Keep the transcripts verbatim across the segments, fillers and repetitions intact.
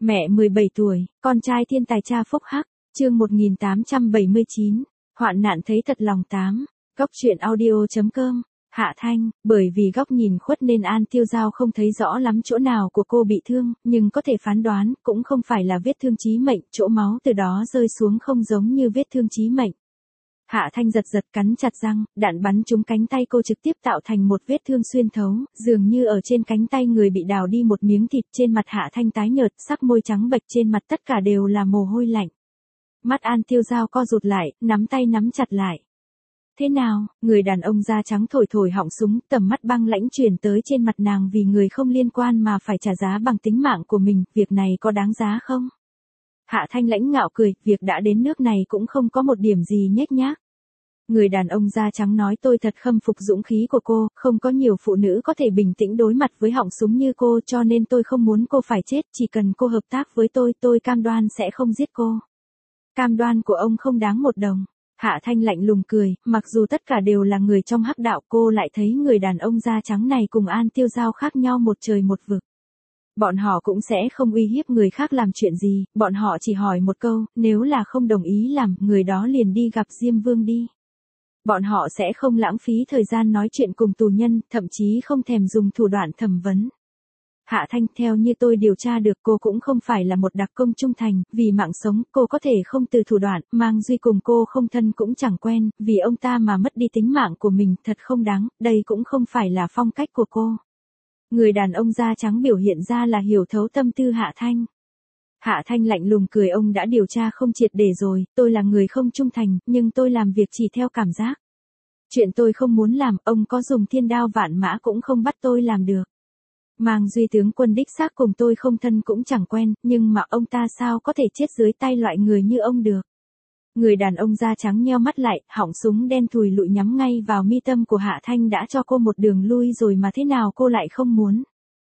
Mẹ mười bảy tuổi, con trai thiên tài cha phúc hắc, chương một nghìn tám trăm bảy mươi chín, hoạn nạn thấy thật lòng tám, góc truyện audio.com, Hạ Thanh, bởi vì góc nhìn khuất nên An Tiêu Giao không thấy rõ lắm chỗ nào của cô bị thương, nhưng có thể phán đoán, cũng không phải là vết thương chí mệnh, chỗ máu từ đó rơi xuống không giống như vết thương chí mệnh. Hạ Thanh giật giật cắn chặt răng, đạn bắn trúng cánh tay cô trực tiếp tạo thành một vết thương xuyên thấu, dường như ở trên cánh tay người bị đào đi một miếng thịt. Trên mặt Hạ Thanh tái nhợt, sắc môi trắng bệch, trên mặt tất cả đều là mồ hôi lạnh. Mắt An Tiêu Giao co rụt lại, nắm tay nắm chặt lại. Thế nào? Người đàn ông da trắng thổi thổi họng súng, tầm mắt băng lãnh truyền tới trên mặt nàng. Vì người không liên quan mà phải trả giá bằng tính mạng của mình, việc này có đáng giá không? Hạ Thanh lãnh ngạo cười, việc đã đến nước này cũng không có một điểm gì nhếch nhác. Người đàn ông da trắng nói, tôi thật khâm phục dũng khí của cô, không có nhiều phụ nữ có thể bình tĩnh đối mặt với họng súng như cô, cho nên tôi không muốn cô phải chết, chỉ cần cô hợp tác với tôi, tôi cam đoan sẽ không giết cô. Cam đoan của ông không đáng một đồng. Hạ Thanh lạnh lùng cười, mặc dù tất cả đều là người trong hắc đạo, cô lại thấy người đàn ông da trắng này cùng An Tiêu Giao khác nhau một trời một vực. Bọn họ cũng sẽ không uy hiếp người khác làm chuyện gì, bọn họ chỉ hỏi một câu, nếu là không đồng ý làm, người đó liền đi gặp Diêm Vương đi. Bọn họ sẽ không lãng phí thời gian nói chuyện cùng tù nhân, thậm chí không thèm dùng thủ đoạn thẩm vấn. Hạ Thanh, theo như tôi điều tra được, cô cũng không phải là một đặc công trung thành, vì mạng sống, cô có thể không từ thủ đoạn, Mang Duy cùng cô không thân cũng chẳng quen, vì ông ta mà mất đi tính mạng của mình, thật không đáng, đây cũng không phải là phong cách của cô. Người đàn ông da trắng biểu hiện ra là hiểu thấu tâm tư Hạ Thanh. Hạ Thanh lạnh lùng cười, ông đã điều tra không triệt để rồi, tôi là người không trung thành, nhưng tôi làm việc chỉ theo cảm giác. Chuyện tôi không muốn làm, ông có dùng thiên đao vạn mã cũng không bắt tôi làm được. Mang Duy tướng quân đích xác cùng tôi không thân cũng chẳng quen, nhưng mà ông ta sao có thể chết dưới tay loại người như ông được. Người đàn ông da trắng nheo mắt lại, họng súng đen thùi lụi nhắm ngay vào mi tâm của Hạ Thanh, đã cho cô một đường lui rồi mà thế nào cô lại không muốn.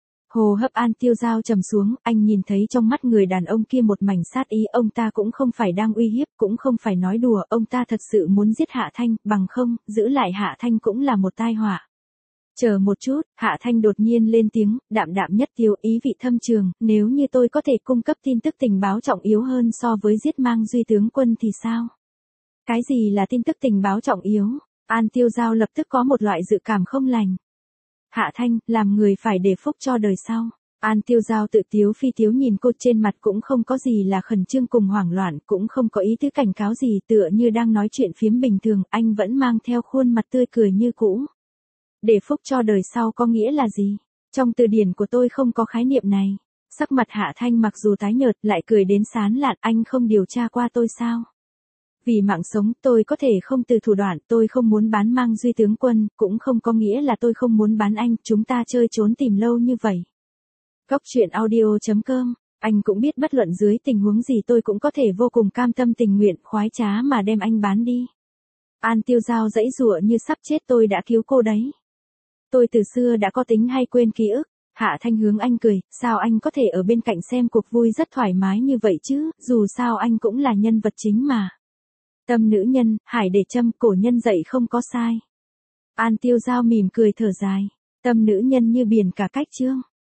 Hô hấp An Tiêu Giao trầm xuống, anh nhìn thấy trong mắt người đàn ông kia một mảnh sát ý, ông ta cũng không phải đang uy hiếp, cũng không phải nói đùa, ông ta thật sự muốn giết Hạ Thanh, bằng không, giữ lại Hạ Thanh cũng là một tai họa. Chờ một chút, Hạ Thanh đột nhiên lên tiếng, đạm đạm nhất tiêu, ý vị thâm trường, nếu như tôi có thể cung cấp tin tức tình báo trọng yếu hơn so với giết Mang Duy tướng quân thì sao? Cái gì là tin tức tình báo trọng yếu? An Tiêu Giao lập tức có một loại dự cảm không lành. Hạ Thanh, làm người phải để phúc cho đời sau. An Tiêu Giao tự tiếu phi tiếu nhìn cô, trên mặt cũng không có gì là khẩn trương cùng hoảng loạn, cũng không có ý tứ cảnh cáo gì, tựa như đang nói chuyện phiếm bình thường, anh vẫn mang theo khuôn mặt tươi cười như cũ. Để phúc cho đời sau có nghĩa là gì? Trong từ điển của tôi không có khái niệm này. Sắc mặt Hạ Thanh mặc dù tái nhợt, lại cười đến sán lạn, anh không điều tra qua tôi sao? Vì mạng sống, tôi có thể không từ thủ đoạn, tôi không muốn bán Mang Duy tướng quân, cũng không có nghĩa là tôi không muốn bán anh, chúng ta chơi trốn tìm lâu như vậy. Góc truyện audio.com, anh cũng biết bất luận dưới tình huống gì tôi cũng có thể vô cùng cam tâm tình nguyện, khoái trá mà đem anh bán đi. An Tiêu Giao giãy giụa như sắp chết, tôi đã cứu cô đấy. Tôi từ xưa đã có tính hay quên ký ức. Hạ Thanh hướng anh cười, sao anh có thể ở bên cạnh xem cuộc vui rất thoải mái như vậy chứ, dù sao anh cũng là nhân vật chính mà. Tâm nữ nhân, hải để châm, cổ nhân dạy không có sai. An Tiêu Giao mỉm cười thở dài. Tâm nữ nhân như biển cả cách chương.